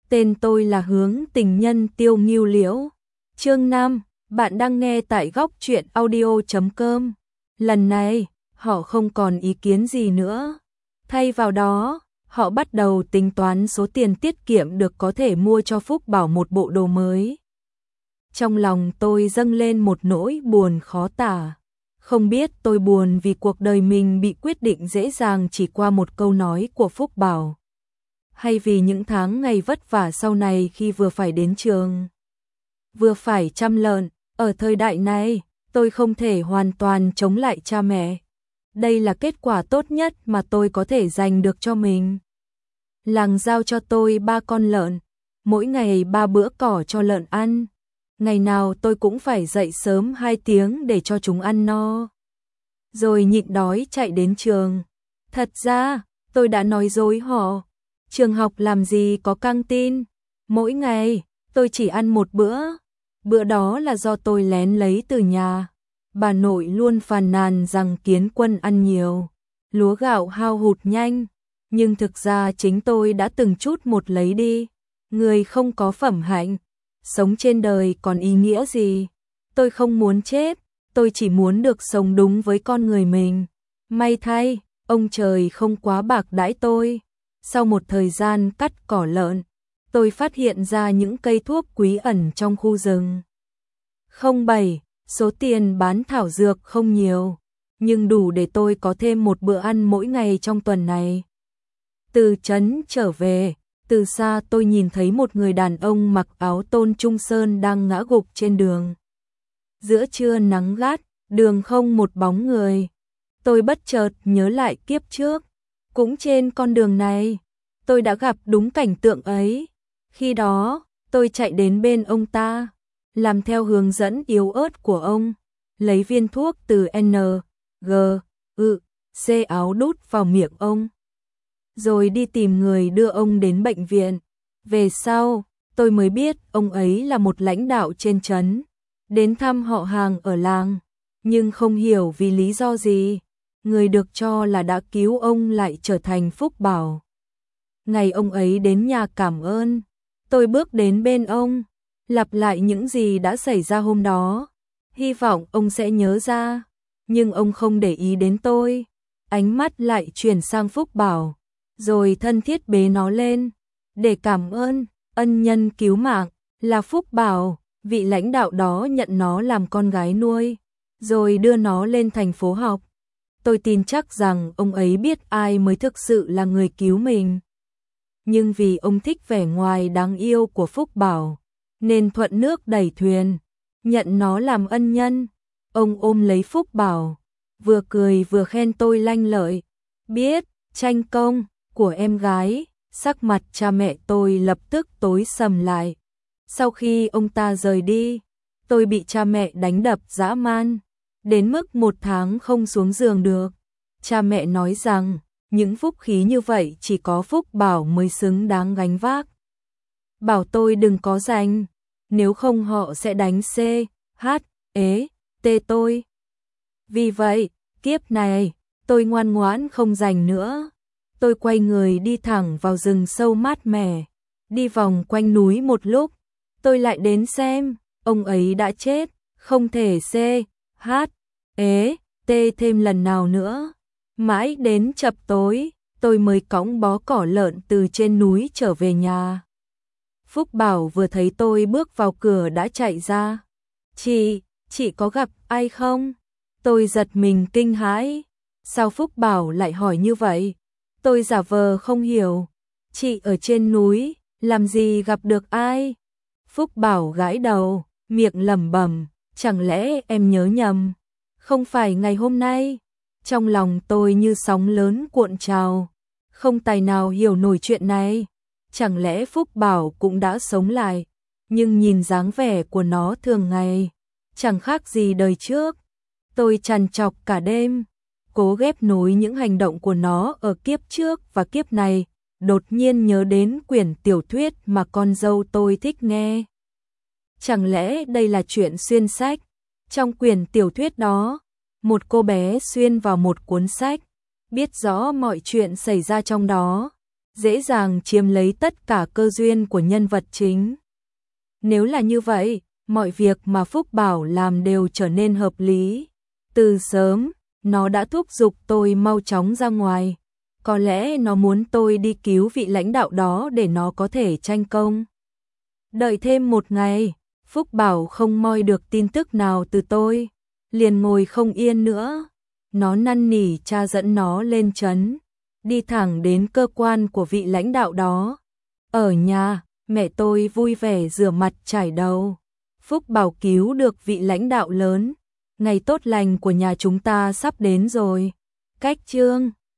Tên tôi là Hướng Tình Nhân Tiêu Ngưu Liễu. Chương 5, bạn đang nghe tại góc truyện audio.com. Lần này, họ không còn ý kiến gì nữa. Thay vào đó, họ bắt đầu tính toán số tiền tiết kiệm được có thể mua cho Phúc Bảo một bộ đồ mới. Trong lòng tôi dâng lên một nỗi buồn khó tả. Không biết tôi buồn vì cuộc đời mình bị quyết định dễ dàng chỉ qua một câu nói của Phúc Bảo, hay vì những tháng ngày vất vả sau này khi vừa phải đến trường, vừa phải chăm lợn. Ở thời đại này, tôi không thể hoàn toàn chống lại cha mẹ. Đây là kết quả tốt nhất mà tôi có thể dành được cho mình. Làng giao cho tôi 3 con lợn, mỗi ngày 3 bữa cỏ cho lợn ăn. Ngày nào tôi cũng phải dậy sớm 2 tiếng để cho chúng ăn no, rồi nhịn đói chạy đến trường. Thật ra, tôi đã nói dối họ. Trường học làm gì có căng tin. Mỗi ngày, tôi chỉ ăn một bữa. Bữa đó là do tôi lén lấy từ nhà. Bà nội luôn phàn nàn rằng Kiến Quân ăn nhiều, lúa gạo hao hụt nhanh. Nhưng thực ra chính tôi đã từng chút một lấy đi. Người không có phẩm hạnh, sống trên đời còn ý nghĩa gì? Tôi không muốn chết, tôi chỉ muốn được sống đúng với con người mình. May thay, ông trời không quá bạc đãi tôi. Sau một thời gian cắt cỏ lợn, tôi phát hiện ra những cây thuốc quý ẩn trong khu rừng. 07, số tiền bán thảo dược không nhiều, nhưng đủ để tôi có thêm một bữa ăn mỗi ngày trong tuần này. Từ trấn trở về, từ xa tôi nhìn thấy một người đàn ông mặc áo tôn trung sơn đang ngã gục trên đường. Giữa trưa nắng gắt, đường không một bóng người. Tôi bất chợt nhớ lại kiếp trước, cũng trên con đường này, tôi đã gặp đúng cảnh tượng ấy. Khi đó, tôi chạy đến bên ông ta, làm theo hướng dẫn yếu ớt của ông, lấy viên thuốc từ N, G, U, C áo đút vào miệng ông, rồi đi tìm người đưa ông đến bệnh viện. Về sau, tôi mới biết ông ấy là một lãnh đạo trên trấn, đến thăm họ hàng ở làng, nhưng không hiểu vì lý do gì, người được cho là đã cứu ông lại trở thành Phúc Bảo. Ngày ông ấy đến nhà cảm ơn, tôi bước đến bên ông, lặp lại những gì đã xảy ra hôm đó, hy vọng ông sẽ nhớ ra, nhưng ông không để ý đến tôi, ánh mắt lại chuyển sang Phúc Bảo, rồi thân thiết bế nó lên, để cảm ơn ân nhân cứu mạng là Phúc Bảo. Vị lãnh đạo đó nhận nó làm con gái nuôi, rồi đưa nó lên thành phố học. Tôi tin chắc rằng ông ấy biết ai mới thực sự là người cứu mình. Nhưng vì ông thích vẻ ngoài đáng yêu của Phúc Bảo, nên thuận nước đẩy thuyền, nhận nó làm ân nhân. Ông ôm lấy Phúc Bảo, vừa cười vừa khen tôi lanh lợi. Biết tranh công của em gái, sắc mặt cha mẹ tôi lập tức tối sầm lại. Sau khi ông ta rời đi, tôi bị cha mẹ đánh đập dã man, đến mức 1 tháng không xuống giường được. Cha mẹ nói rằng, những phúc khí như vậy chỉ có Phúc Bảo mới xứng đáng gánh vác. Bảo tôi đừng có giành, nếu không họ sẽ đánh C, H, E, T tôi. Vì vậy, kiếp này, tôi ngoan ngoãn không giành nữa. Tôi quay người đi thẳng vào rừng sâu mát mẻ, đi vòng quanh núi một lúc. Tôi lại đến xem, ông ấy đã chết, không thể C, H, E, T thêm lần nào nữa. Mãi đến chập tối, tôi mới cõng bó cỏ lợn từ trên núi trở về nhà. Phúc Bảo vừa thấy tôi bước vào cửa đã chạy ra. Chị có gặp ai không? Tôi giật mình kinh hãi. Sao Phúc Bảo lại hỏi như vậy? Tôi giả vờ không hiểu. Chị ở trên núi, làm gì gặp được ai? Phúc Bảo gãi đầu, miệng lẩm bẩm, chẳng lẽ em nhớ nhầm? Không phải ngày hôm nay. Trong lòng tôi như sóng lớn cuộn trào, không tài nào hiểu nổi chuyện này. Chẳng lẽ Phúc Bảo cũng đã sống lại? Nhưng nhìn dáng vẻ của nó thường ngày, chẳng khác gì đời trước. Tôi trằn trọc cả đêm, cố ghép nối những hành động của nó ở kiếp trước và kiếp này. Đột nhiên nhớ đến quyển tiểu thuyết mà con dâu tôi thích nghe. Chẳng lẽ đây là chuyện xuyên sách? Trong quyển tiểu thuyết đó, một cô bé xuyên vào một cuốn sách, biết rõ mọi chuyện xảy ra trong đó, dễ dàng chiếm lấy tất cả cơ duyên của nhân vật chính. Nếu là như vậy, mọi việc mà Phúc Bảo làm đều trở nên hợp lý. Từ sớm, nó đã thúc giục tôi mau chóng ra ngoài. Có lẽ nó muốn tôi đi cứu vị lãnh đạo đó để nó có thể tranh công. Đợi thêm một ngày, Phúc Bảo không moi được tin tức nào từ tôi, liền ngồi không yên nữa. Nó năn nỉ cha dẫn nó lên trấn, đi thẳng đến cơ quan của vị lãnh đạo đó. Ở nhà, mẹ tôi vui vẻ rửa mặt chải đầu. Phúc Bảo cứu được vị lãnh đạo lớn. Ngày tốt lành của nhà chúng ta sắp đến rồi. Cách chương